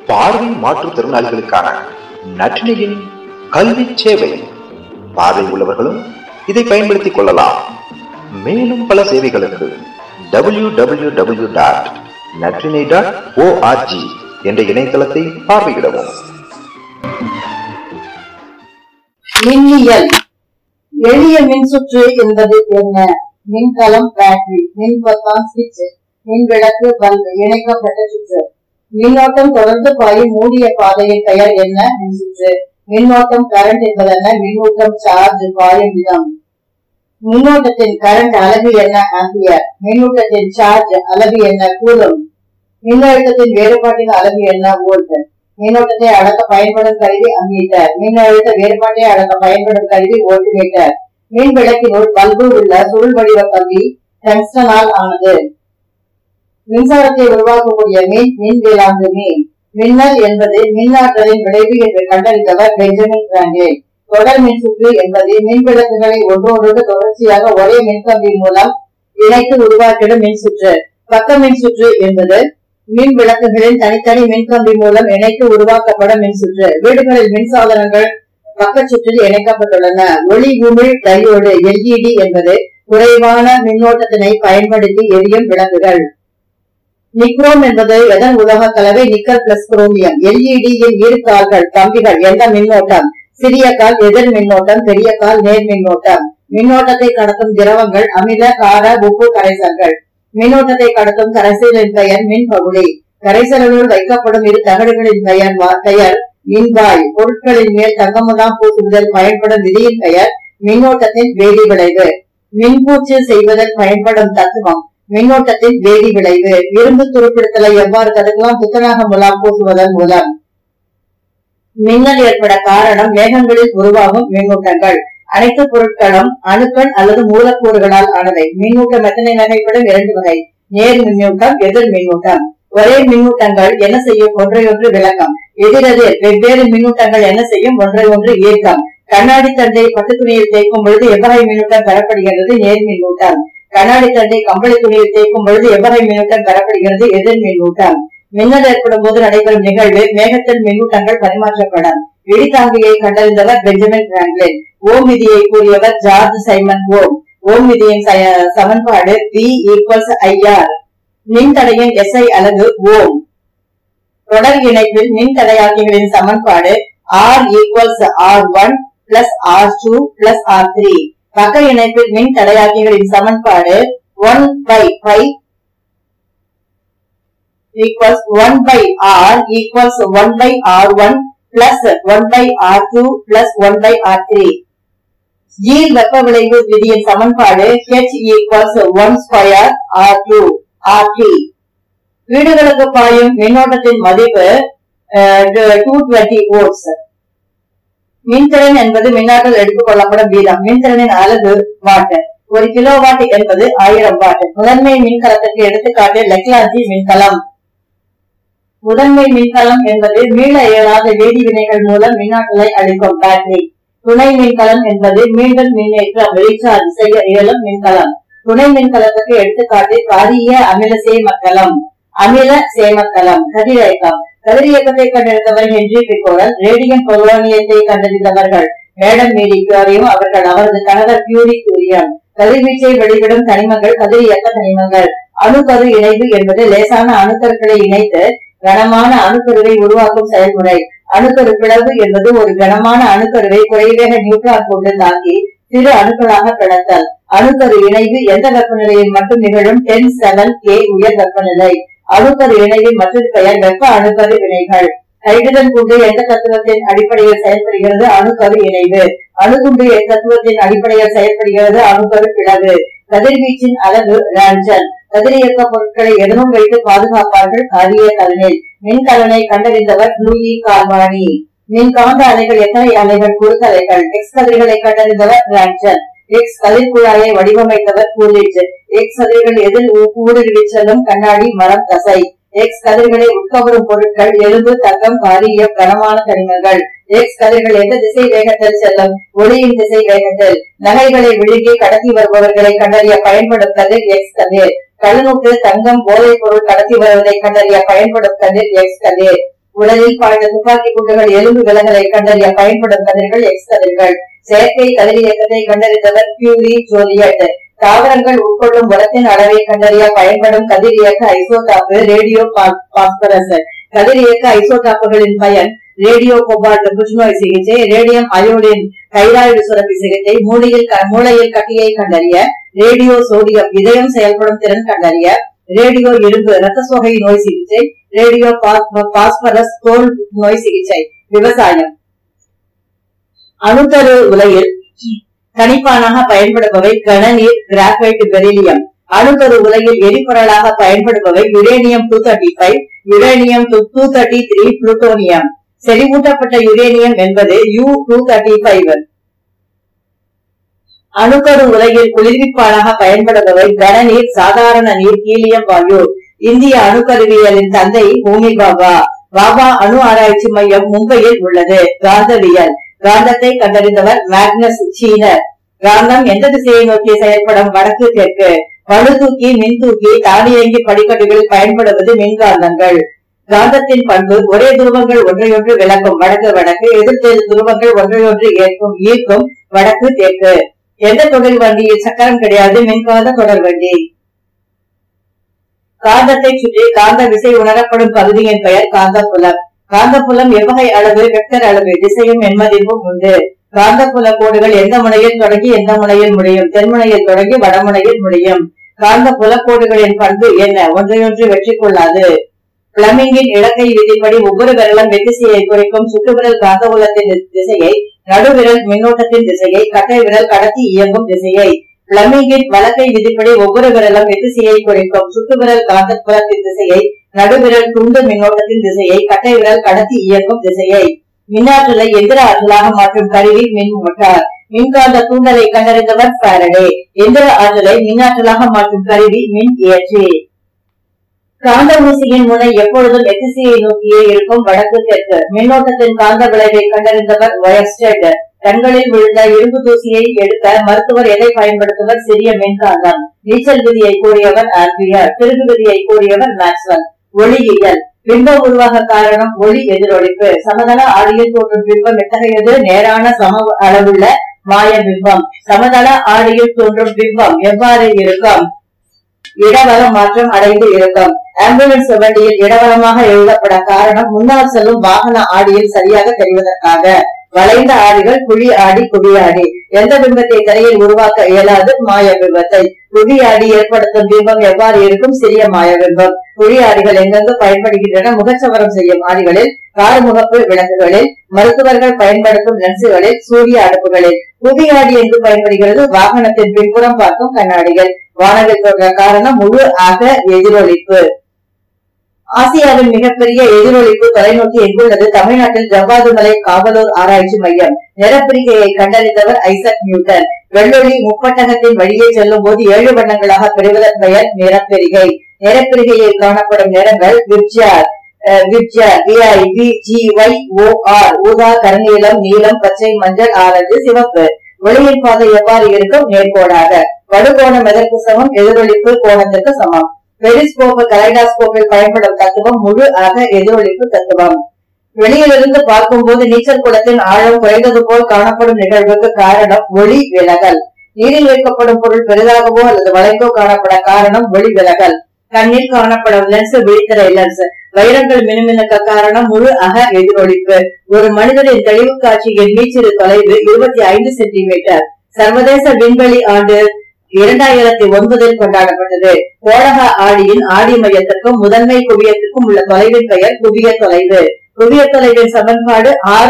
பார்வை மாற்றுத்திறனாளிகளுக்கான நற்றினையின் கல்வி சேவை. பார்வை உள்ளவர்களும் இதை பயன்படுத்திக் கொள்ளலாம். மேலும் பல சேவைகளுக்கு www.natrine.org என்ற இணையதளத்தை பார்வையிடவும். மின்னியல். எளிய மின்சுற்று என்பது என்ன? மின்கலம், பேட்டரி, மின் பொத்தான், சுவிட்ச், மின் விளக்கு, பல்பு, இணைக்கப்பட்ட சுற்று. மின்னோட்டம் தொடர்ந்து பாயும் மூடிய பாதையின் பெயர் என்ன? மின்சுற்று. மின்னோட்டம், கரண்ட் என்பதென்ன? மின்னூட்டம், சார்ஜ், பாயும் விதம். மின்னோட்டத்தின் கரண்ட் அலகு என்ன? ஆம்பியர். மின்னூட்டத்தின் சார்ஜ் அலகு என்ன? கூலும். மின்னழுத்தத்தின் வேறுபாட்டின் அலகு என்ன? வோல்ட். மின்னோட்டத்தை அளக்க பயன்படும் கருவி அம்மீட்டர். மின்னழுத்த வேறுபாட்டை அளக்க பயன்படும் கருவி வோல்ட்மீட்டர். மின் விளக்கினுள் பல்பு உள்ள சுருள் வடிவ கம்பி டங்ஸ்டனால் ஆனது. மின்சாரத்தை உருவாக்கக்கூடிய மீன் மின்வேளாங்கு மீன். மின்னல் என்பது மின்னாற்றலின் விளைவு என்று கண்டறிந்தவர் பெஞ்சமின் பிராங்கிலின். தொடர் மின்சுற்று என்பது மின் விளக்குகளை ஒன்றோடு தொடர்ச்சியாக ஒரே மின்கம்பி மூலம் இணைத்து உருவாக்கிடும் மின்சுற்று. பக்க மின்சுற்று என்பது மின் விளக்குகளின் தனித்தனி மின்கம்பி மூலம் இணைத்து உருவாக்கப்படும் மின்சுற்று. வீடுகளில் மின்சாதனங்கள் பக்க சுற்றில் இணைக்கப்பட்டுள்ளன. ஒளி உமிழ் டையோடு LED என்பது குறைவான மின்னோட்டத்தினை பயன்படுத்தி எரியும் விளக்குகள். நிக்ரோம் என்பது எதன் உலோக கலவை? Nickel plus chromium. LED யின் இரு கால்கள் கம்பிகள் எந்த மின்னோட்டம்? சிறிய கால் எதிர் மின்னோட்டம், பெரிய கால் நேர் மின்னோட்டம். மின்னோட்டத்தை கடத்தும் திரவங்கள் அமில, கார, உப்பு கரைசல்கள். மின்னோட்டத்தை கடத்தும் கரைசலின் பெயர் மின் பகுதி. கரைசலுள் வைக்கப்படும் இரு தகடுகளின் பெயர் மின்வாய். பொருட்களின் மேல் தங்கமுலாம் பூசுவதில் பயன்படும் விதியின் பெயர் மின்னோட்டத்தின் வேதி விளைவு. மின்பூச்சு செய்வதில் பயன்படும் தத்துவம் மின்னோட்டத்தின் வேதி விளைவு. இரும்பு துருப்பிடித்தலை எவ்வாறு தடுக்கலாம்? துத்தநாக முலாம் பூசுவதன் மூலம். மின்னல் ஏற்பட காரணம் மேகங்களில் உருவாகும் மின்னூட்டங்கள். அனைத்து பொருட்களும் அணுக்கள் அல்லது மூலக்கூறுகளால் ஆனவை. மின்னூட்டம் எத்தனை வகைப்படும்? 2 வகை. நேர் மின்னூட்டம், எதிர் மின்னூட்டம். ஒரே மின்னூட்டங்கள் என்ன செய்யும்? ஒன்றையொன்று விளக்கம். எதிரெதிர் வெவ்வேறு மின்னூட்டங்கள் என்ன செய்யும்? ஒன்றையொன்று ஈர்க்கம். கண்ணாடி தண்டை பட்டு துணியில் தேய்க்கும் பொழுது எவ்வகை மின்னூட்டம் பெறப்படுகிறது? நேர் மின்னூட்டம். கண்ணாடி தண்டை கம்பளி துணியில் தேய்க்கும் பொழுது எவ்வகை மின்னூட்டம் பெறப்படுகிறது? எதிர் மின்னூட்டம். மின்னல் ஏற்படும் போது நடைபெறும் நிகழ்வு மேகத்தில் மின்னூட்டங்கள் பரிமாற்றப்படும். இடித்தாங்கியை கண்டறிந்தவர் பெஞ்சமின் பிராங்கிலின். ஓம் விதியை கூறியவர் ஜார்ஜ் சைமன் ஓம். ஓம் விதியின் சமன்பாடு V = IR. மின்தடையின் SI அலகு ஓம். தொடர் இணைப்பில் மின்தடையாக்கிகளின் சமன்பாடு R = R1 + R2 + R3. பக்க இணைப்பில் மின் தடையாக்கிகளின் சமன்பாடு 1/π = 1/R = 1/R1 + 1/R2 + 1/R3. Zeal வெப்ப விளைவு விதியின் சமன்பாடு H = 1/2R2 RT. வீடுகளுக்கு பாயும் மின்னோட்டத்தின் மதிப்பு 220 volts. மின்திறன் என்பது மின்னாற்றல் எடுத்துக் கொள்ளப்படும் வீதம். மின்திறனின் அலகு வாட். 1 கிலோவாட் என்பது 1000 வாட். முதன்மை மின்கலத்திற்கு எடுத்துக்காட்டு லெக்லாஞ்சி மின்கலம். முதன்மை மின்கலம் என்பது மீள இயலாத வேதி வினைகள் மூலம் மின்னாற்றலை அளிக்கும் பேட்டரி. துணை மின்கலம் என்பது மீண்டும் மின்னேற்றம் ரீசார்ஜ் செய்ய இயலும் மின்கலம். துணை மின்கலத்துக்கு எடுத்துக்காட்டு காரிய அமில சேமக்கலம், அமில சேமக்கலம். கதிரியக்கம். கதிரியக்கத்தை கண்டறிந்தவர் ஹென்றி பிகோரல். ரேடியம் பொலோனியத்தை கண்டறிந்தவர்கள் மேடம் மேரி கியூரியும் அவரது கணவர் பியூரி கியூரியம். கதிர்வீச்சை வெளிவிடும் தனிமங்கள் கதிரியக்க தனிமங்கள். அணுக்கரு இணைவு என்பது லேசான அணுக்கருக்களை இணைத்து கனமான அணுக்கருவை உருவாக்கும் செயல்முறை. அணுக்கரு பிளவு என்பது ஒரு கனமான அணுக்கருவை குறைவேக நியூட்ரான் கொண்டு தாக்கி சிறு அணுக்களாக பிளத்தல். அணுக்கரு இணைவு எந்த வெப்பநிலையில் மட்டும் நிகழும்? 10-7 K உயர் வெப்பநிலை. அணுக்கரு இணைவின் மற்றொரு பெயர் வெப்ப அணுக்கரு வினைகள். ஹைட்ரஜன் குண்டு எந்த தத்துவத்தின் அடிப்படையில் செயல்படுகிறது? அணுக்கரு இணைவு. அணுகுண்டு தத்துவத்தின் அடிப்படையில் செயல்படுகிறது? அணுக்கரு பிளவு. கதிர்வீச்சின் அளவு ரான்சன். கதிரியக்க பொருட்களை எதனும் வைத்து பாதுகாப்பார்கள் காரிய கலனில். மின்கலனை கண்டறிந்தவர் லூயி கார்வானி. மின்காந்த அலைகள் எத்தனை அலைகள்? குறுக்கலைகள். எக்ஸ் கதிர்களை கண்டறிந்தவர் ரான்சன். எக்ஸ் கதிர் குழாயை வடிவமைத்தவர் கூலிட்ஜ். எக்ஸ் கதிர்கள் எதில் ஊடுருவிச் செல்லும்? கண்ணாடி, மரம், தசை. எக்ஸ் கதிர்களை உட்கவரும் பொருட்கள் எலும்பு, தங்கம், காரியம், கனமான கனிமங்கள். எக்ஸ் கதிர்கள் எந்த திசை வேகத்தில் செல்லும்? ஒளியின் திசை வேகத்தில். நகைகளை விழுங்கி கடத்தி வருபவர்களை கண்டறிய பயன்படும் கதிர் எக்ஸ் கதிர். கழுநூற்று, தங்கம், போதைப் பொருள் கடத்தி வருவதை கண்டறிய பயன்படும் கதிர் எக்ஸ் கதிர். உடலில் பாய்ந்த துப்பாக்கி குண்டுகள் எலும்பு விலகலை கண்டறிய பயன்படும் கதிர்கள் எக்ஸ் கதிர்கள். செயற்கை கதிரியக்கத்தை கண்டறிந்தவர் கியூரி ஜோலியட். தாவரங்கள் உட்கொள்ளும் உரத்தின் அளவை கண்டறிய பயன்படும் கதிரியக்க ஐசோடாப்பு ரேடியோ பாஸ்பரஸ். கதிரியக்க ஐசோடாப்புகளின் பயன் ரேடியோ கோபால்ட் புற்றுநோய் சிகிச்சை, ரேடியம் அயோடின் தைராய்டு சுரப்பி சிகிச்சை, மூளையில் கட்டியை கண்டறிய, ரேடியோ சோடியம் இதயம் செயல்படும் திறன் கண்டறிய, ரேடியோ இரும்பு இரத்த சோகை நோய் சிகிச்சை, ரேடியோ பாஸ்பரஸ் தோல் நோய் சிகிச்சை. விவசாயம். அணுக்கரு உலையில் கணிப்பானாக பயன்படுபவை கனநீர், கிராபைட், பெரிலியம். அணுக்கரு உலையில் எரிபொருளாக பயன்படுபவை யுரேனியம் 235, யுரேனியம் 233, புளூட்டோனியம். செறிவூட்டப்பட்ட யுரேனியம் என்பது U-235. அணுக்கரு உலையில் குளிர்விப்பானாக பயன்படுபவை கனநீர், சாதாரண நீர், ஹீலியம் வாயு. இந்திய அணுக்கருவியலின் தந்தை ஹோமி பாபா. பாபா அணு ஆராய்ச்சி மையம் மும்பையில் உள்ளது. காந்தவியல். காந்தத்தை கண்டறிந்தவர் மேக்னஸ் சீனர். காந்தம் எந்த திசையை நோக்கி செயல்படும்? வடக்கு தெற்கு. பழுதூக்கி, மின்தூக்கி, தானியங்கி படிக்கட்டுகளில் பயன்படுவது மின்காந்தங்கள். காந்தத்தின் பண்பு ஒரே துருவங்கள் ஒன்றையொன்று விளக்கும் வடக்கு வடக்கு, எதிர்த்தெரு துருவங்கள் ஒன்றையொன்று ஈர்க்கும் வடக்கு தெற்கு. எந்த தொடர் வண்டியில் சக்கரம் கிடையாது? மின்காந்த தொடர் வண்டி. காந்தத்தை சுற்றி காந்த விசை உணரப்படும் பகுதியின் பெயர் காந்தப்புலம். காந்தப்புலம் எவ்வகை அளவு? வெக்டர் அளவு. திசையும் எண்மதிப்பும் உண்டு. காந்தப்புல கோடுகள் எந்த முனையில் தொடங்கி எந்த முனையில் முடியும்? தென்முனையில் தொடங்கி வடமுனையில் முடியும். காந்த புலக்கோடுகளின் பண்பு என்ன? ஒன்றையொன்று வெற்றி கொள்ளாது. பிளமிங்கின் இலக்கை விதிப்படி ஒவ்வொரு விரலும் வெற்றிசையை குறைக்கும். சுட்டுவிரல் காந்தபுலத்தின் திசையை, நடுவிரல் மின்னோட்டத்தின் திசையை, கட்டை விரல் கடத்தி இயங்கும் திசையை. பிளமிங்கின் வழக்கை விதிப்படி ஒவ்வொரு விரலும் வெற்றிசையை குறைக்கும். சுட்டுவிரல் காந்தபுலத்தின் திசையை, நடுவிரல் துண்டு மின்னோட்டத்தின் திசையை, கட்டை விரல் கடத்தி இயங்கும் திசையை. மின்னாற்றலை எந்திர ஆற்றலாக மாற்றும் கருவி மின் மோட்டார். மின்காந்த தூண்டலை கண்டறிந்தவர் ஃபாரடே. எந்திர ஆற்றலை மின்னாற்றலாக மாற்றும் கருவி மின் ஏற்றி. காந்த ஊசியின் முனை எப்பொழுதும் எத்திசையை நோக்கியே இருக்கும், வடக்கு தெற்கு. மின்னோட்டத்தின் காந்த விளைவை கண்டறிந்தவர் ஒயர்ஸ்டெட். கண்களில் விழுந்த இரும்பு தூசியை எடுக்க மருத்துவர் எதை பயன்படுத்துவர்? சிறிய மின்காந்தம். நீச்சல் விதியை கூறியவர் ஆம்பியர். திருகு விதியை கூறியவர் மேக்ஸ்வெல். ஒளியியல். பிம்பம் உருவாக காரணம் ஒளி எதிரொலிப்பு. சமதள ஆடியில் தோன்றும் பிம்பம் எத்தகையது? நேரான சம அளவுள்ள மாய பிம்பம். சமதள ஆடியில் தோன்றும் பிம்பம் எவ்வாறு இருக்கும்? இடவர மாற்றம் அடைந்து இருக்கும். ஆம்புலன்ஸ் வண்டியில் இடவரமாக எழுதப்பட காரணம் முன்னால் செல்லும் வாகன ஆடியில் சரியாக தெரிவதற்காக. வளைந்த ஆடிகள் குழி ஆடி, குவி ஆடி. எந்த பிம்பத்தை திரையில் உருவாக்க இயலாது? மாய பிம்பத்தை. குவி ஆடி ஏற்படுத்தும் பிம்பம் எவ்வாறு இருக்கும்? சிறிய மாய பிம்பம். குழி ஆடிகள் எங்கெங்கு பயன்படுகின்றன? முகச்சவரம் செய்யும் ஆடிகளில், கார் முகப்பு விளக்குகளில், மருத்துவர்கள் பயன்படுத்தும் லென்சுகளில், சூரிய அடுப்புகளில். குவி ஆடி எங்கு பயன்படுகிறது? வாகனத்தின் பின்புறம் பார்க்கும் கண்ணாடிகள். வானவில் தோன்ற காரணம் முழு ஆக எதிரொலிப்பு. ஆசியாவின் மிகப்பெரிய எதிரொலிப்பு தொலைநோக்கி எங்குள்ளது? தமிழ்நாட்டில் ஜவ்வாது மலை காவலூர் ஆராய்ச்சி மையம். நிறப்பிரிகையை கண்டறிந்தவர் ஐசக் நியூட்டன். வெள்ளொளி முப்பட்டகத்தின் வழியே செல்லும் போது 7 வண்ணங்களாக பெறுவதன் பெயர் நிறப்பிரிகை. நிறப்பிரிகையில் காணப்படும் நிறங்கள் விப்ஜர், ஊதா, கருநீலம், நீலம், பச்சை, மஞ்சள், ஆரஞ்சு, சிவப்பு. ஒளியின் பாதை எவ்வாறு இருக்கும்? நேர்கோடாக. படுகோணம் எதற்கு சமம்? எதிரொலிப்பு கோணத்திற்கு சமம். பெரிஸ்கோப், கலைடாஸ்கோப்பில் பயன்படும் தத்துவம் முழு ஆக எதிரொலிப்பு தத்துவம். வெளியிலிருந்து பார்க்கும் போது நீச்சல் குளத்தின் ஆழம் குறைந்தது போல் காணப்படும் நிகழ்வுக்கு காரணம் ஒளி விலகல். நீரில் வைக்கப்படும் பொருள் பெரிதாகவோ அல்லது வளைந்தோ காணப்பட காரணம் ஒளி விலகல். கண்ணில் காணப்படும் லென்ஸ் விழித்திரை லென்ஸ். வைரங்கள் மினுமினுக்க காரணம் முழு அக எதிரொலிப்பு. ஒரு மனிதனின் தெளிவு காட்சியின் மீச்சிறு தொலைவு 25 சென்டிமீட்டர். சர்வதேச விண்வெளி ஆண்டு 2009 கொண்டாடப்பட்டது. கோளக ஆடியின் ஆடி மையத்திற்கும் முதன்மை குவியத்திற்கும் உள்ள தொலைவின் பெயர் குவிய தொலைவு. குவிய தொலைவின் சமன்பாடு R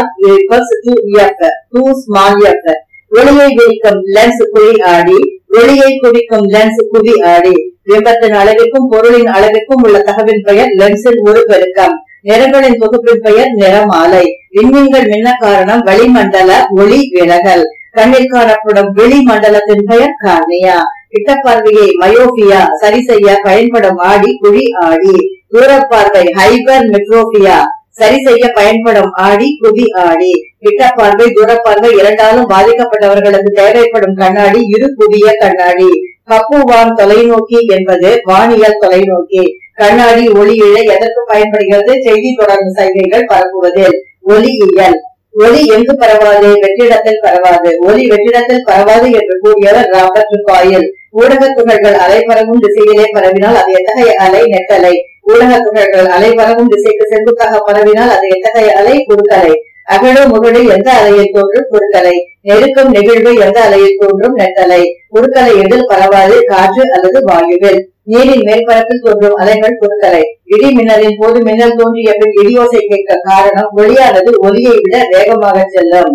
= 2f. ஒளியை விரிக்கும் லென்ஸ் குழி ஆடி, ஒளியை குவிக்கும் லென்ஸ் குவி ஆடி. பிம்பத்தின் அளவிற்கும் பொருளின் அளவிற்கும் உள்ள தகவின் பெயர் லென்ஸின் ஒரு பெருக்கம். நிறங்களின் தொகுப்பின் பெயர் நிறமாலை. விண்மீன்கள் மின்ன காரணம் வளிமண்டல ஒளி விலகல். கண்ணில் காணப்படும் வெளி மண்டலத்தின் பெயர் கார்னியா. கிட்டப்பார்வையை மயோபியா சரி செய்ய பயன்படும் ஆடி குழி ஆடி. தூரப்பார்வை ஹைபர் மெட்ரோபியா சரி செய்ய பயன்படும் ஆடி குவி ஆடி. கிட்டப்பார்வை தூரப்பார்வை இரண்டாலும் பாதிக்கப்பட்டவர்களுக்கு தேவைப்படும் கண்ணாடி இரு குவிய கண்ணாடி. கப்புவான் தொலைநோக்கி என்பது வானியல் தொலைநோக்கி. கண்ணாடி, ஒளி இழை எதற்கு பயன்படுகிறது? செய்தி தொடர்பு சைகைகள் பரப்புவதில். ஒலியியல். ஒலி எங்கு பரவாது? வெற்றிடத்தில் பரவாது. ஒலி வெற்றிடத்தில் பரவாது என்று கூறியவர் ராபர்ட் காயில். ஊடக துகள்கள் அலை பரவும் திசையிலே பரவினால் அது எத்தகைய அலை? நெட்டலை. ஊடக துகள்கள் அலை பரவும் திசைக்கு செங்குத்தாக பரவினால் அது எத்தகைய அலை? குறுக்கலை. அகடு முகடு எந்த அலையில் தோன்றும்? குறுக்கலை. நெருக்கம் நெகிழ்வு எந்த அலையில் தோன்றும்? நெட்டலை. குறுக்கலை எதில் பரவாது? காற்று அல்லது வாயுவில். நீரின் மேற்பரப்பில் தோன்றும் அலைகள் குறுக்கலை. இடி மின்னலின் போது மின்னல் தோன்றிய பின் இடியோசை கேட்க காரணம் ஒலியானது ஒலியை விட வேகமாக செல்லும்.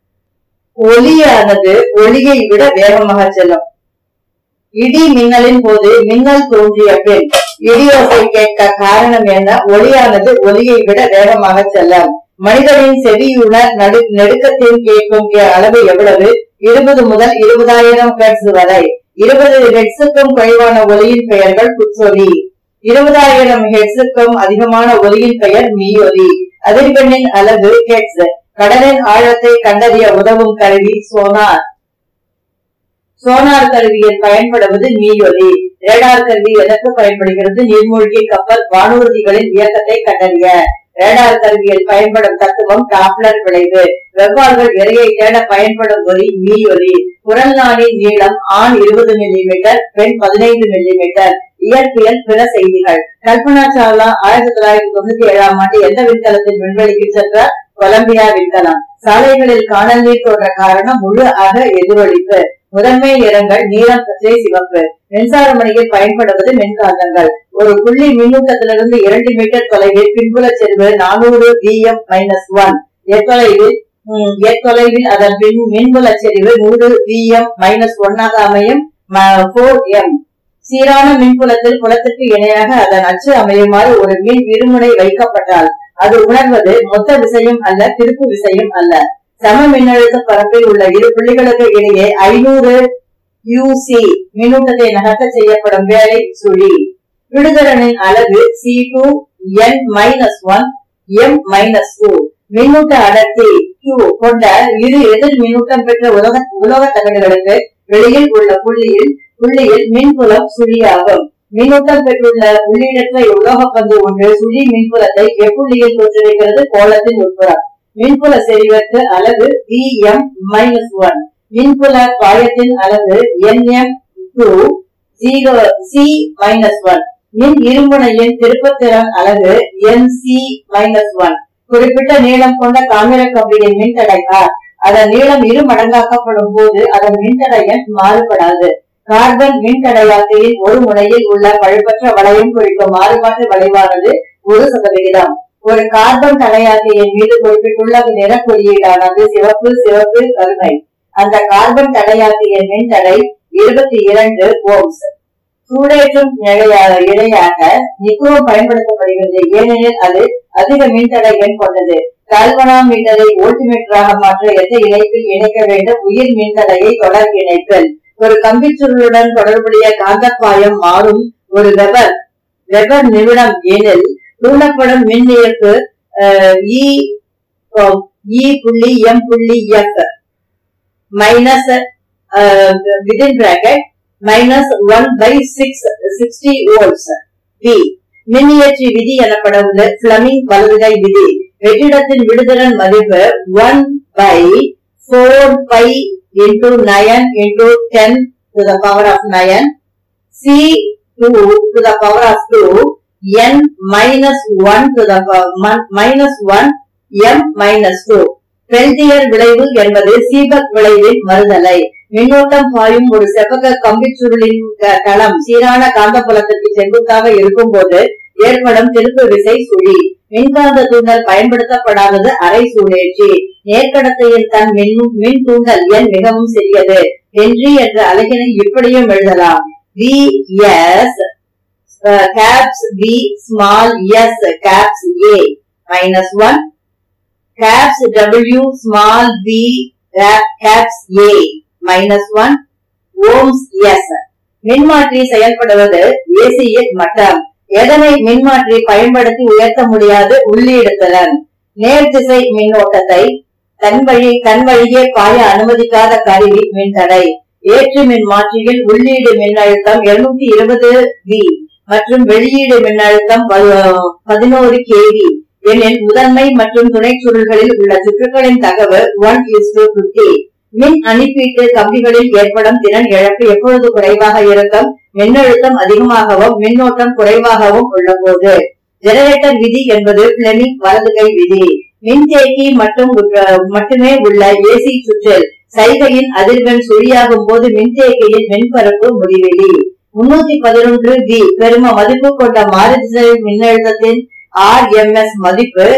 ஒலியானது ஒலியை விட வேகமாக செல்லும். இடி மின்னலின் போது மின்னல் தோன்றிய பின் இடியோசை கேட்க காரணம் என்ன? ஒலியானது ஒலியை விட வேகமாக செல்லும். மனிதனின் செவியுணர் நடுக்கத்தின் கேட்கும் அளவு எவ்வளவு? 20 முதல் 20,000 ஹெர்ட்ஸ் வரை. 20 ஹெர்ட்ஸுக்கும் குறைவான ஒலியின் பெயர்கள் குற்றொலி. 20,000 ஹெர்ட்ஸுக்கும் அதிகமான ஒலியின் பெயர் மீயொலி. அதிர்வெண்ணின் அளவு ஹெர்ட்ஸ். கடலின் ஆழத்தை கண்டறிய உதவும் கருவி சோனார். சோனார் கருவியில் பயன்படுவது மீயொலி. ரேடார் கருவி எதற்கு பயன்படுகிறது? நீர்மூழ்கி கப்பல் வானூர்திகளின் இயக்கத்தை கண்டறிய. ரேடார் கருவியில் பயன்படும் தத்துவம் டாப்லர் விளைவு. வெவ்வாறுகள் இரையை தேட பயன்படும் ஒலி மீயொலி. குரல் நாளின் நீளம் ஆண் 20 மில்லிமீட்டர், பெண் 15 மில்லிமீட்டர். இயற்பியல் பிற செய்திகள். கல்பனா சாவ்லா 1997ஆம் ஆண்டு எந்த விண்கலத்தின் விண்வெளிக்கு சென்றார்? கொலம்பியா விண்கலம். சாலைகளில் காணல் நீர் தோன்ற காரணம் முழு அக எதிரொலிப்பு. முதன்மை நிறங்கள் நீலம், பச்சை, சிவப்பு. மின்சார மணியில் பயன்படுவது மின்காந்தங்கள். ஒரு புள்ளி மின்னூட்டத்திலிருந்து 2 மீட்டர் தொலைவில் பின்புல செறிவு 400 Vm-1. எத்தொலைவில் அதன் மின்புல செறிவு 100 Vm-1 அமையும் 4m. சீரான மின்புலத்தில் புலத்திற்கு இணையாக அதன் அச்சு அமையுமாறு ஒரு மின் இருமுனை வைக்கப்பட்டால் அது உணர்வது மொத்த விசையும் அல்ல, திருப்பு விசையும் அல்ல. சம மின்னழுத்த பரப்பில் உள்ள இரு புள்ளிகளுக்கு இடையே 500 UC மின்னூட்டத்தை நகர்த்த செய்யப்படும் வேலை சுழி. விடுதிறனின் அளவு C2n-1 m-2. மின்னூட்ட அடர்த்தி Q கொண்ட இரு எதிர் மின்னூட்டம் பெற்ற உலோக தகடுகளுக்கு வெளியில் உள்ள புள்ளியில் மின்புலம் சுழியாகும். மின்னூட்டம் பெற்றுள்ள உள்ளீடற்ற உலோக பந்து ஒன்று சுழி மின்புலத்தை எப்புள்ளியில் தோற்றுவிக்கிறது? கோளத்தின் உட்புறம். மின்புல செறிவுக்கு அளவு Vm-1. மின்புல பாயத்தின் அளவு Nm2 C-1. மின் இருமுனையின் திருப்பத்திறன் அளவு Nc-1. குறிப்பிட்ட நீளம் கொண்ட தாமிர கம்பியின் மின்தடை R. அதன் நீளம் 2 மடங்காக்கப்படும் போது அதன் மின்தடையம் மாறுபடாது. கார்பன் மின்தடையாக்கியின் ஒரு முனையில் உள்ள பழுப்பற்ற வளையம் குறிக்கும் மாறுபாட்டு வளைவானது 1%. ஒரு கார்பன் தடையாக்கியின் மீது குறிப்பிட்டுள்ள நிற குறியீடானது சிவப்பு, கருமை. அந்த கார்பன் தடையாக்கியின் மின்தடை 22 ஓம்ஸ். சூடேற்றும் இழையாக நிக்கோம் பயன்படுத்தப்படுகிறது. ஏனெனில் அது அதிக மின்தடை எண் கொண்டது. கால்வனாமீட்டரை வோல்ட்மீட்டராக மாற்ற எந்த இணைப்பில் இணைக்க வேண்டும்? உயிர் மின்தடையை தொடர் இணைப்பில். ஒரு கம்பிச்சுருளுடன் தொடர்புடைய காந்தப்பாயம் மாறும் ஒரு வெபர் நிமிடம் எனில் தூண்டப்படும் மின் இயக்கு E.M.F மைனஸ் -1/60 volts. V மின்னியற்றி விதி எனப்படுவது பிளமிங் வலதுகை விதி. வெற்றிடத்தின் விடுதிறன் மதிப்பு 1/4π × 9 × 10⁻⁹ C2⁻2 n-1 பெல்டியர் விளைவு என்பது சீபக் விளைவின் மறுதலை. மின்னோட்டம் பாயும் ஒரு செவ்வக கம்பிச்சுருளின் தளம் சீரான காந்தப்புலத்திற்கு செங்குத்தாக இருக்கும் போது ஏற்படும் திருப்பு விசை சுழி. மின்காந்த தூண்டல் பயன்படுத்தப்படாதது அரை சூழேற்றி. நேர்கடத்தையில் தன் மின் தூண்டல் எண் மிகவும் சிறியது. ஹென்றி என்ற அலகினை இப்படியும் எழுதலாம்: Vs caps V small s caps A -1 caps W small v caps A -1 ohms s. மின்மாற்றி செயல்படுவது ஏசியின் மட்டம். எதனை மின்மாற்றி பயன்படுத்தி உயர்த்த முடியாது? உள்ளீடு திறன். நேர்திசை மின்னோட்டத்தை தன் வழியே பாய அனுமதிக்காத கருவி மின்தடை. ஏற்று மின்மாற்றியில் உள்ளீடு மின்னழுத்தம் 220 V. மற்றும் வெளியீடு மின்னழுத்தம் 11 kV எனில் முதன்மை மற்றும் துணை சுருள்களில் உள்ள சுற்றுகளின் தகவல் 1:50. மின் அனுப்பீட்டு கம்பிகளில் ஏற்படும் திறன் இழப்பு எப்பொழுது குறைவாக இருக்கும்? மின்னழுத்தம் அதிகமாகவும் மின்னோட்டம் குறைவாகவும் உள்ள போது. ஜெனரேட்டர் விதி என்பது பிளெமிங் வலதுகை விதி. மின்தேக்கி மட்டுமே உள்ள ஏசி சுற்றில் சைகையின் அதிர்வெண் சுழியாகும் போது மின்தேக்கியின் மின்பரப்பு முடிவிலி. 311 V பெரும மதிப்பு கொண்ட மாறுதிசை மின்னழுத்தத்தின் RMS மதிப்பு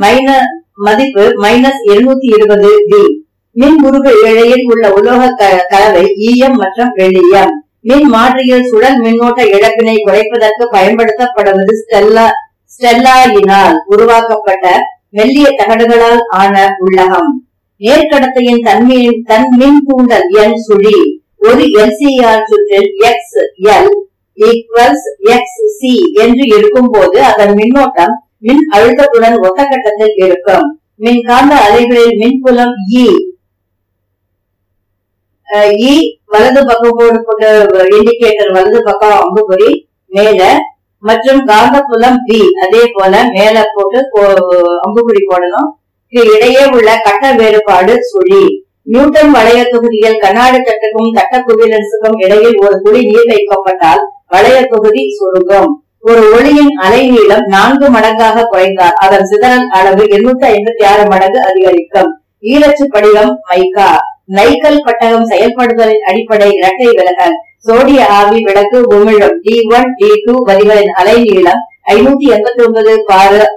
-220 V. மின் முறுக்கு இழையில் உள்ள உலோக கலவை ஈயம் மற்றும் வெள்ளியம். மின் மாற்றியில் சுழல் மின்னோட்ட இழப்பினை குறைப்பதற்கு பயன்படுத்தப்படுவது ஸ்டெல்லாயினால் உருவாக்கப்பட்ட மெல்லிய தகடுகளால் ஆன உள்ளகம். நேர்கடத்தையின் தன் மின் தூண்டல் N சுழி ஒரு LCR சுற்றில் XL = XC என்று இருக்கும் போது அதன் மின்னோட்டம் மின் அழுத்தத்துடன் ஒத்த கட்டத்தில் இருக்கும். மின்காந்த அலைகளில் மின்புலம் E வலது பக்கம் போட்டு இண்டிகேட்டர் வலது பக்கம் அம்புக்குறி மேல மற்றும் காந்த புலம் B அதே போல மேல போட்டு அம்புக்குறி போடணும். இடையே உள்ள கட்ட வேறுபாடு சுழி. நியூட்டன் வளைய தொகுதியில் கண்ணாடி தட்டுக்கும் தட்ட குவிலன்ஸுக்கும் இடையில் ஒரு குழி நீர் வைக்கப்பட்டால் வளைய தொகுதி சுருங்கும். ஒரு ஒளியின் அலை நீளம் 4 மடங்காக குறைந்தால் அதன் சிதறல் அளவு 856 மடங்கு அதிகரிக்கும். ஈரச்சு படிகம் மைக்கா. நைக்கல் பட்டகம் செயல்படுதலின் அடிப்படை இரட்டை விலகல். சோடிய ஆவி விளக்கு உமிழும் D1 D2 வரிகளின் அலை நீளம் 589.6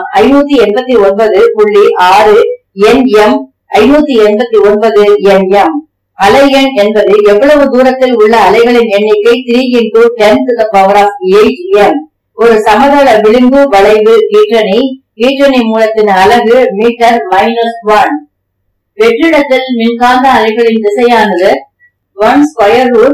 nm 589 nm. அலை எண் என்பது எவ்வளவு தூரத்தில் உள்ள அலைகளின் எண்ணிக்கை 3 × 10⁸ m. ஒரு சமதள விளிம்பு வளைவு ஈற்றணி மூலத்தின் அலகு மீட்டர் -1. வெற்றிடத்தில் மின்காந்த அலைகளின் திசையானது 1√UOEO.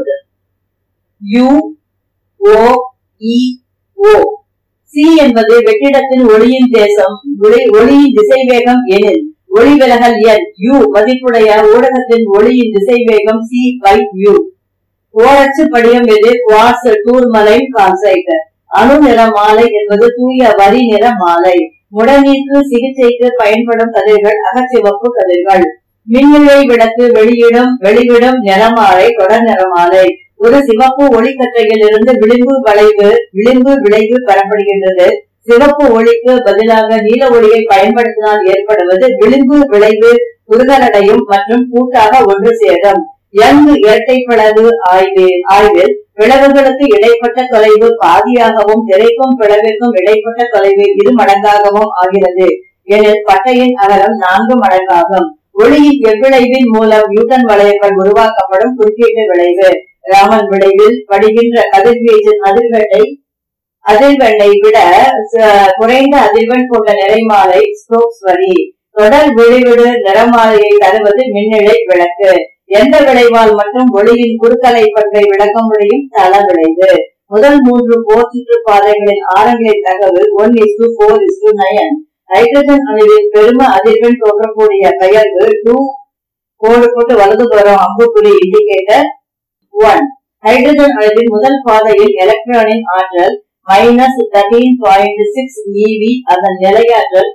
C என்பது வெற்றிடத்தின் ஒளியின் திசைவேகம் எனில் ஒளி விலகல் எண் U மதிப்புடைய ஊடகத்தின் ஒளியின் திசைவேகம் C/U. ஓரச்சு படிகம் எது? Quartz tourmaline calcite. அணு நிற மாலை என்பது தூய வரி நிற மாலை. முடநீக்கு சிகிச்சைக்கு பயன்படும் கதிர்கள் அகச்சிவப்பு கதிர்கள். மின்னிழை விளக்கு வெளிவிடும் நிறமாலை தொடர் நிறமாலை. ஒரு சிவப்பு ஒளிக்கற்றையில் இருந்து விளிம்பு விளைவு பெறப்படுகின்றது. சிவப்பு ஒளிக்கு பதிலாக நீல ஒளியை பயன்படுத்தினால் ஏற்படுவது விளிம்பு விளைவு குறுகலடையும் மற்றும் கூட்டாக ஒன்று சேரும். யங் இரட்டைப்பிளவு ஆய்வில் பிளவுகளுக்கு இடைப்பட்ட தொலைவு பாதியாகவும் திரைக்கும் பிளவிற்கும் இடைப்பட்ட தொலைவு 2 மடங்காகவும் ஆகிறது. எனில் பட்டையின் அகலம் 4 மடங்காகும். ஒளியின் எவ்விளைவின் மூலம் நியூட்டன் வளையங்கள் உருவாக்கப்படும் குறுக்கீட்டு விளைவு. ராமன் விளைவில் படுகின்ற கதிர்வீச்சின் அதிர்வெண்ணை விட குறைந்த அதிர்வெண் கொண்ட நிறைமாலை ஸ்டோக்ஸ் வரி. தொடர் விழிவிடு நிறமாலையை தருவது மின்னிழை விளக்கு. எந்த விளைவால் மற்றும் ஒளியின் குறுக்கலை பண்பை விளக்க முடியும்? தள விளைவு. முதல் 3 போர் சுற்றுப்பாதைகளின் ஆரங்களின் தகவல் 1:4:9. ஹைட்ரஜன் அணுவின் பெரும அதிர்வெண் தோன்றக்கூடிய பெயர்வு 2 கோடு போட்டு வலதுபுறம் அம்புக்குறி இண்டிகேட்டர் 1. ஹைட்ரஜன் அணுவின் முதல் பாதையில் எலக்ட்ரானின் ஆற்றல் -13.6 eV. அதன் நிலையாற்றல்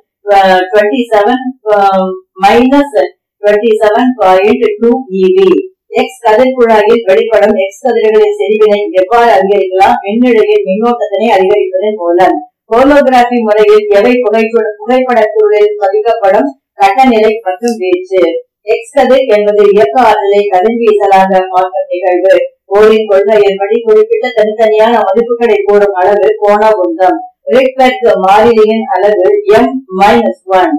27.2 eV. எக்ஸ் கதிர் குழாயில் வெளிப்படும் எக்ஸ் கதிர்களின் செறிவினை எவ்வாறு அதிகரிக்கலாம்? மின்னிழையின் மின்னோட்டத்தினை அதிகரிப்பதன் மூலம். ஹோலோகிராபி முறையில் எவை புகைப்பட சூழலில் பதிக்கப்படும்? கட்டநிலை மற்றும் வீச்சு. எக்ஸ் கதிர் என்பது இயக்க ஆற்றலை கதிர்வீசலாக மாற்றும் நிகழ்வு. ஓரின் கொள்கையின்படி குறிப்பிட்ட தனித்தனியான மதிப்புகளை கூறும் அளவு கோண உந்தம். ரிக்வெர்க் மாறிலியின் அளவு m-1.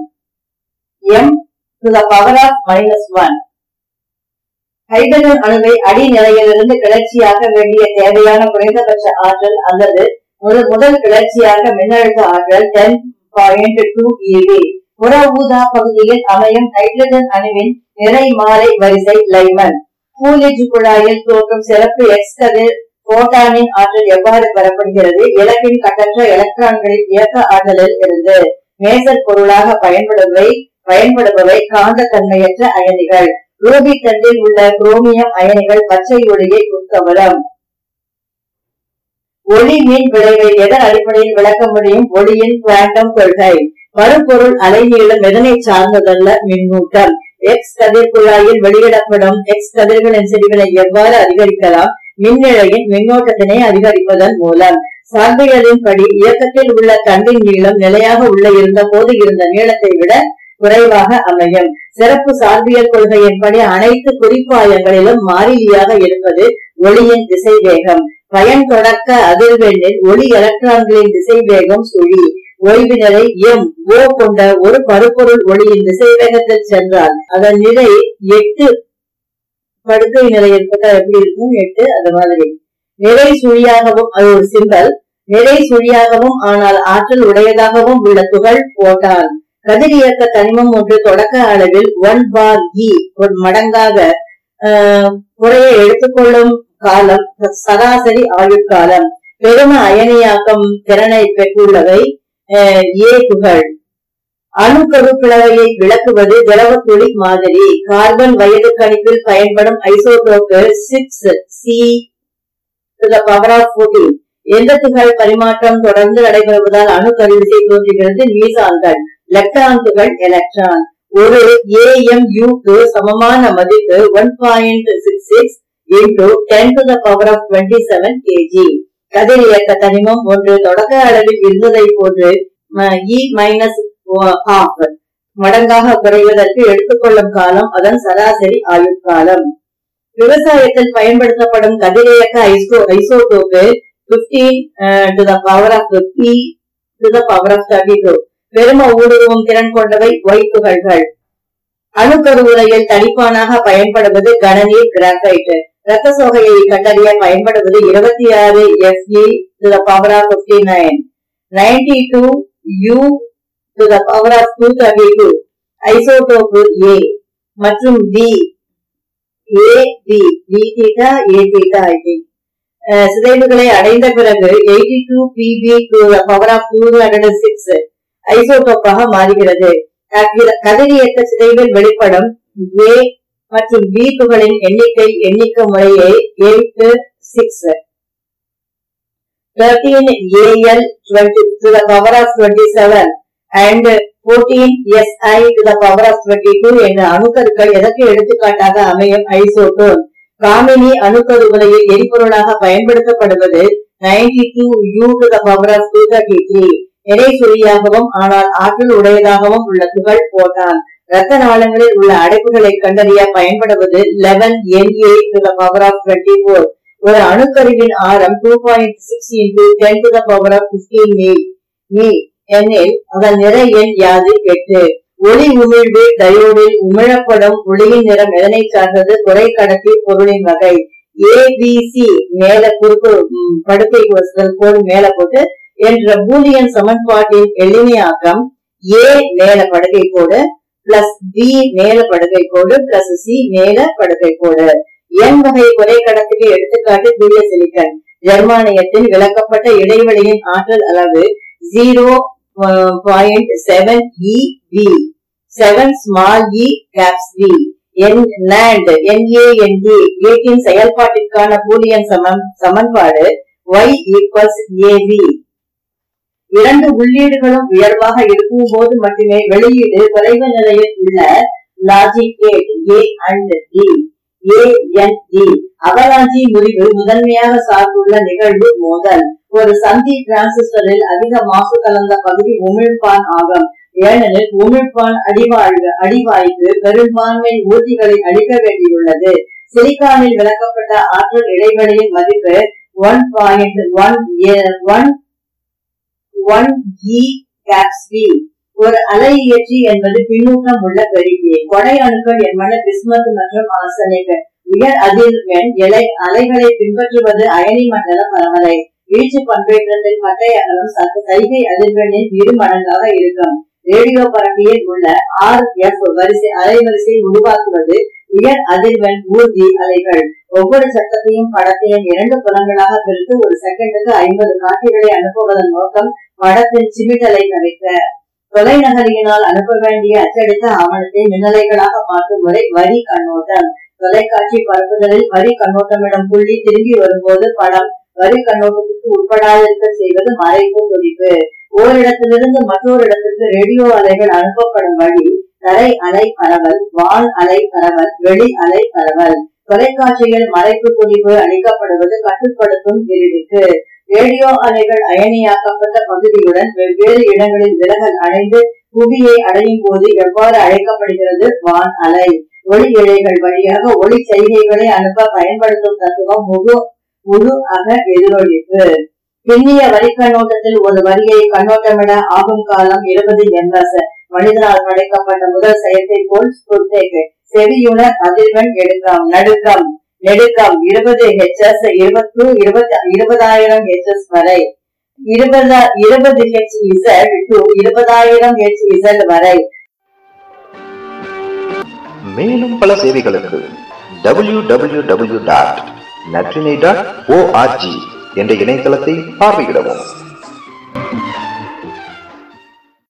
m⁻⁻1. ஹைட்ரஜன் அணுவை அடிநிலையிலிருந்து கிளர்ச்சியாக வேண்டிய தேவையான குறைந்தபட்ச ஆற்றல் அல்லது முதல் கிளர்ச்சியாக மின்னழுத்த ஆற்றல் 10.2 eV. புற ஊதா பகுதியில் அமையும் ஹைட்ரஜன் அணுவின் நிறைமாலை வரிசை லைமன். கூலிஜ் குழாயில் தோன்றும் சிறப்பு எக்ஸ் கதிர் போட்டானின் ஆற்றல் எவ்வாறு பெறப்படுகிறது? இலக்கின் கட்டற்ற எலக்ட்ரான்களின் இயக்க ஆற்றலில் இருந்து. மேசர் பொருளாக பயன்படுபவை காந்த தன்மையற்ற அயனிகள். ரூபி தண்டில் உள்ள குரோமியம் அயனிகள் பச்சை ஒளியை உட்கவரும். ஒளி மின் விளைவை எதன் அடிப்படையில் விளக்க முடியும்? ஒளியின் குவாண்டம் கொள்கை. மறுபொருள் அலைநீளம் எதனை சார்ந்ததல்ல? மின்னூட்டம். எக்ஸ் கதிர் குழாயில் வெளியிடப்படும் எக்ஸ் கதிர்களின் செறிவினை எவ்வாறு அதிகரிக்கலாம்? மின்னிழையின் மின்னோட்டத்தினை அதிகரிப்பதன் மூலம். சார்பியலின் படி இயக்கத்தில் உள்ள தண்டின் நீளம் நிலையாக உள்ள இருந்த போது இருந்த நீளத்தை விட குறைவாக அமையும். சிறப்பு சார்பியல் கொள்கையின்படி அனைத்து குறிப்பாயங்களிலும் மாறிலியாக இருப்பது ஒளியின் திசை வேகம். பயன் தொடக்க அதிர்வெண்ணில் ஒளி எலக்ட்ரான்களின் திசை வேகம் சுழி. ஓய்வு நிலை எம் ஓ கொண்ட ஒரு பருப்பொருள் ஒளியின் திசை வேகத்தில் சென்றால் அதன் நிலை 8 படுக்கை நிலை ஏற்பட்டா எப்படி இருக்கும்? 8 அந்த மாதிரி. நிறை சுழியாகவும் அது ஒரு சிம்பல். நிறை சுழியாகவும் ஆனால் ஆற்றல் உடையதாகவும் உள்ள துகள் போட்டான். கதிரியக்க தனிமம் ஒன்று தொடக்க அளவில் 1 பார் இ ஒரு மடங்காக குறைய எடுத்துக்கொள்ளும் காலம் சராசரி ஆயுட்காலம். பெரும அயனியாக்கம் திறனை பெற்றுள்ளவை ஏ துகள். அணுக்கரு பிளவையை விளக்குவது திரவத்துளி மாதிரி. கார்பன் வயது கணிப்பில் பயன்படும் ஐசோடோப்பு 6C⁴. எந்த துகள் பரிமாற்றம் தொடர்ந்து நடைபெறுவதால் அணுக்கரு விசை தோன்றுகிறது? மீசான்கள். லெப்டான் துகள் எலக்ட்ரான். ஒரு AMU சமமான மதிப்பு 1.66 into 10⁻27 kg. கதிரியக்க தனிமம் ஒன்று தொடக்க அளவில் இருந்ததை போன்று E-½ மடங்காக குறைவதற்கு எடுத்துக்கொள்ளும் காலம் அதன் சராசரி ஆயுட்காலம். விவசாயத்தில் பயன்படுத்தப்படும் கதிரியக்க ஐசோடோப்பு 15⁻P⁻32. பெரும ஊடுருவும் திறன் கொண்டவை Y துகள்கள். அணுக்கரு உலையில் தடிப்பானாக பயன்படுவது கனநீர் கிராஃபைட். இரத்த சோகையை கண்டறிய பயன்படுவது 26 Fe⁴59. 92 U⁴232 ஐசோடோப்பு A மற்றும் B சிதைவுகளை அடைந்த பிறகு 82 Pb⁴206 ஐசோடோப்பாக மாறுகிறது. கதிரியக்க சிதைவில் வெளிப்படும் A மற்றும் B துகளின் எண்ணிக்க முறையே 8, 6. 13 Al⁻27 and 14 Si⁻22 என்ற அணுக்கருக்கள் எதற்கு எடுத்துக்காட்டாக அமையும்? ஐசோடோன். காமினி அணுக்கரு உலையில் எரிபொருளாக பயன்படுத்தப்படுவது 92 U⁴233. நிறை சுழியாகவும் ஆனால் ஆற்றல் உடையதாகவும் உள்ள துகள் போட்டான். இரத்த நாளங்களில் உள்ள அடைப்புகளை கண்டறிய பயன்படுவது 11 Na⁴24. ஒரு அணுக்கருவின் ஆரம் 2.6 into 10⁻15 மீ எனில் அதன் நிறை எண் யாது? 8. ஒளி உமிழ்வு டயோடில் உமிழப்படும் ஒளியின் நிறம் எதனை சார்ந்தது? குறை கடத்தி பொருளின் வகை. ABC மேல குறுக்கு படுக்கை கோடு மேல போட்டு என்ற பூலியன் சமன்பாட்டின் எளிமையாக்கம் A மேல படுக்கை கோடு பிளஸ் B மேல படுக்கை கோடு பிளஸ் C மேல படுக்கை கோடு. N வகை குறை கடத்திக்கு எடுத்துக்காட்டு தூய சிலிக்கன். ஜெர்மானியத்தில் விளக்கப்பட்ட இடைவெளியின் ஆற்றல் அளவு 0.7 eV 7 small e caps V. NAND கேட்டின் செயல்பாட்டிற்கான பூலியன் சமன்பாடு Y = AV. இரண்டு உள்ளீடுகளும் உயர்வாக இருக்கும் போது மட்டுமே வெளியீடு குறைவு நிலையில் உள்ள logic gate A and D. AND avalanche முறிவு முதன்மையாக சார்ந்துள்ள நிகழ்வு மோதல். ஒரு சந்தி டிரான்சிஸ்டரில் அதிக மாசு கலந்த பகுதி உமிழ்ப்பான் ஆகும். ஏனெனில் உமிழ்ப்பான் அடிவாய்க்கு பெரும்பான்மை ஊர்திகளை அளிக்க வேண்டியுள்ளது. சிலிக்கானில் விளக்கப்பட்ட ஆற்றல் இடைவெளியின் மதிப்பு 1.1 E caps V. ஒரு அலை இயற்றி என்பது பின்னூட்டம் உள்ள பெருக்கி. கொடை அணுக்கள் என்பன பிஸ்மத் மற்றும் ஆர்சனிக். உயர் அதிர்வெண் அலைகளை பின்பற்றுவது அயனி மண்டல பரவலை. வீழ்ச்சி பண்பேற்றத்தில் பட்டை அகலம் சைகை அதிர்வெண்ணின் 2 மடங்காக இருக்கும். ரேடியோ பரப்பியில் உள்ள RF அலைவரிசை உருவாக்குவது உயர் அதிர்வெண் ஊர்தி அலைகள். ஒவ்வொரு சட்டத்தையும் படத்தையும் 2 புலங்களாக பிரித்து ஒரு செகண்டுக்கு 50 காட்சிகளை அனுப்புவதன் நோக்கம் படத்தின் சிமிட்டலை தவிர்க்க. தொலைநகரியினால் அனுப்ப வேண்டிய அச்சடித்த ஆவணத்தை மின்னலைகளாக மாற்றும் முறை வரி கண்ணோட்டம். தொலைக்காட்சி பரப்புதலில் வரி கண்ணோட்டமிடும் புள்ளி திரும்பி வரும்போது படம் வரி கண்ணோட்டத்திற்கு உட்படாதிருக்க செய்வது மறைப்பு துடிப்பு. ஓரிடத்திலிருந்து மற்றொரு இடத்திற்கு ரேடியோ அலைகள் அனுப்பப்படும் வழி தரை அலை பரவல், வான் அலை பரவல், வெளி அலை பரவல். தொலைக்காட்சியில் மறைப்பு துடிப்பு அளிக்கப்படுவது கட்டுப்படுத்தும் விரிவுக்கு. ரேடியோ அலைகள் அயனியாக்கப்பட்ட பகுதியுடன் வெவ்வேறு இடங்களில் விலகல் அடைந்து புவியை அடையும் போது எவ்வாறு அழைக்கப்படுகிறது? வான் அலை. ஒளி இழைகள் வழியாக ஒளி செய்திகளை அனுப்ப பயன்படுத்தும் தத்துவம் முழு அக எதிரொலிப்பு. பின்னிய வரி கண்ணோட்டத்தில் ஒரு வரியை கண்ணோட்டமிட ஆகும் காலம் 20 ms. மனிதனால் படைக்கப்பட்ட முதல் செயற்கைக்கோள் ஸ்புட்னிக். செவியுணர் அதிர்வெண் நடுக்கம் 20 Hz 20,000 Hz வரை, 20 Hz to 20,000 Hz வரை. மேலும் பல சேவைகளுக்கு www.natrine.org என்ற இணையதளத்தை பார்வையிடவும்.